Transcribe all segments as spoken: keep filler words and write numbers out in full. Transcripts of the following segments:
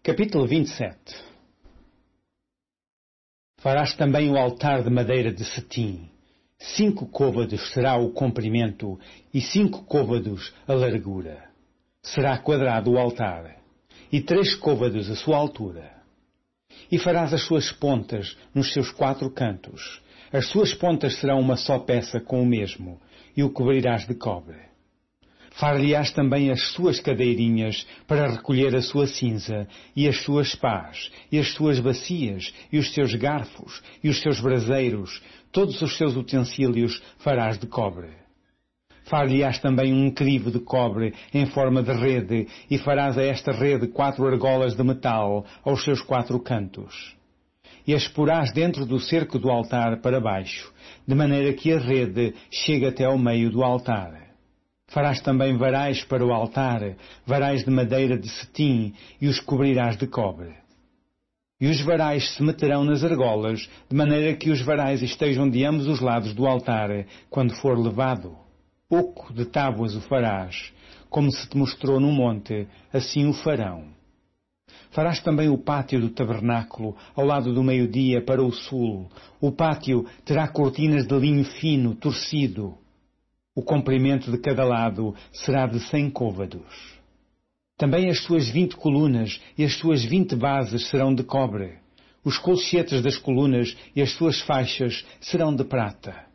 Capítulo vinte e sete. Farás também o altar de madeira de cetim. Cinco côvados será o comprimento e cinco côvados a largura. Será quadrado o altar, e três côvados a sua altura. E farás as suas pontas nos seus quatro cantos. As suas pontas serão uma só peça com o mesmo, e o cobrirás de cobre. Far-lhe-ás também as suas cadeirinhas para recolher a sua cinza, e as suas pás, e as suas bacias, e os seus garfos, e os seus braseiros, todos os seus utensílios farás de cobre. Far-lhe-ás também um crivo de cobre em forma de rede, e farás a esta rede quatro argolas de metal aos seus quatro cantos. E as porás dentro do cerco do altar para baixo, de maneira que a rede chegue até ao meio do altar. Farás também varais para o altar, varais de madeira de cetim, e os cobrirás de cobre. E os varais se meterão nas argolas, de maneira que os varais estejam de ambos os lados do altar, quando for levado. Oco de tábuas o farás, como se te mostrou no monte, assim o farão. Farás também o pátio do tabernáculo, ao lado do meio-dia para o sul. O pátio terá cortinas de linho fino, torcido. O comprimento de cada lado será de cem côvados. Também as suas vinte colunas e as suas vinte bases serão de cobre. Os colchetes das colunas e as suas faixas serão de prata.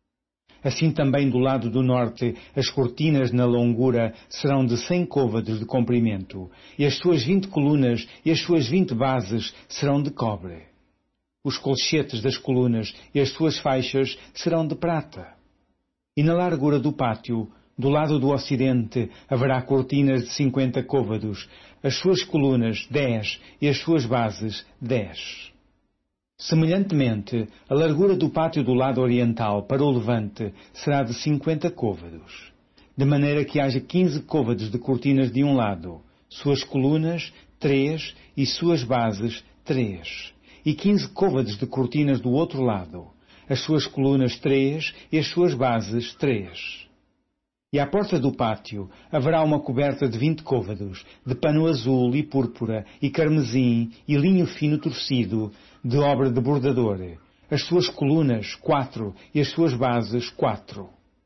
Assim também do lado do norte as cortinas na longura serão de cem côvados de comprimento, e as suas vinte colunas e as suas vinte bases serão de cobre. Os colchetes das colunas e as suas faixas serão de prata. E na largura do pátio, do lado do ocidente, haverá cortinas de cinquenta côvados, as suas colunas dez e as suas bases dez. Semelhantemente, a largura do pátio do lado oriental para o levante será de cinquenta côvados, de maneira que haja quinze côvados de cortinas de um lado, suas colunas três e suas bases três, e quinze côvados de cortinas do outro lado, as suas colunas três e as suas bases três. E à porta do pátio haverá uma coberta de vinte côvados, de pano azul e púrpura e carmesim e linho fino torcido, de obra de bordador, as suas colunas quatro e as suas bases quatro.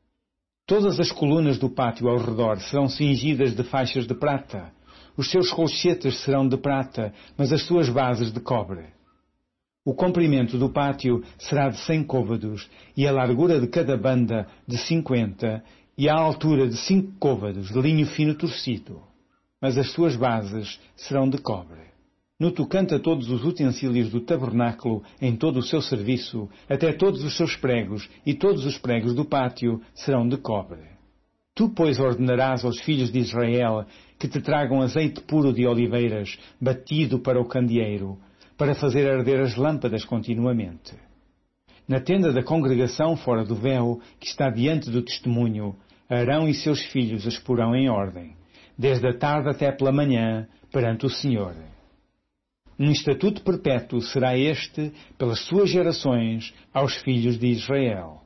Todas as colunas do pátio ao redor serão cingidas de faixas de prata. Os seus colchetes serão de prata, mas as suas bases de cobre. O comprimento do pátio será de cem côvados, e a largura de cada banda de cinquenta, e a altura de cinco côvados de linho fino torcido. Mas as suas bases serão de cobre. No tocante a todos os utensílios do tabernáculo em todo o seu serviço, até todos os seus pregos e todos os pregos do pátio serão de cobre. Tu, pois, ordenarás aos filhos de Israel que te tragam azeite puro de oliveiras, batido para o candeeiro, para fazer arder as lâmpadas continuamente. Na tenda da congregação fora do véu, que está diante do testemunho, Arão e seus filhos as porão em ordem, desde a tarde até pela manhã, perante o Senhor. Um estatuto perpétuo será este, pelas suas gerações, aos filhos de Israel.